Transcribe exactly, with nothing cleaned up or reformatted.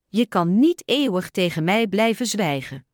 Je kan niet eeuwig tegen mij blijven zwijgen.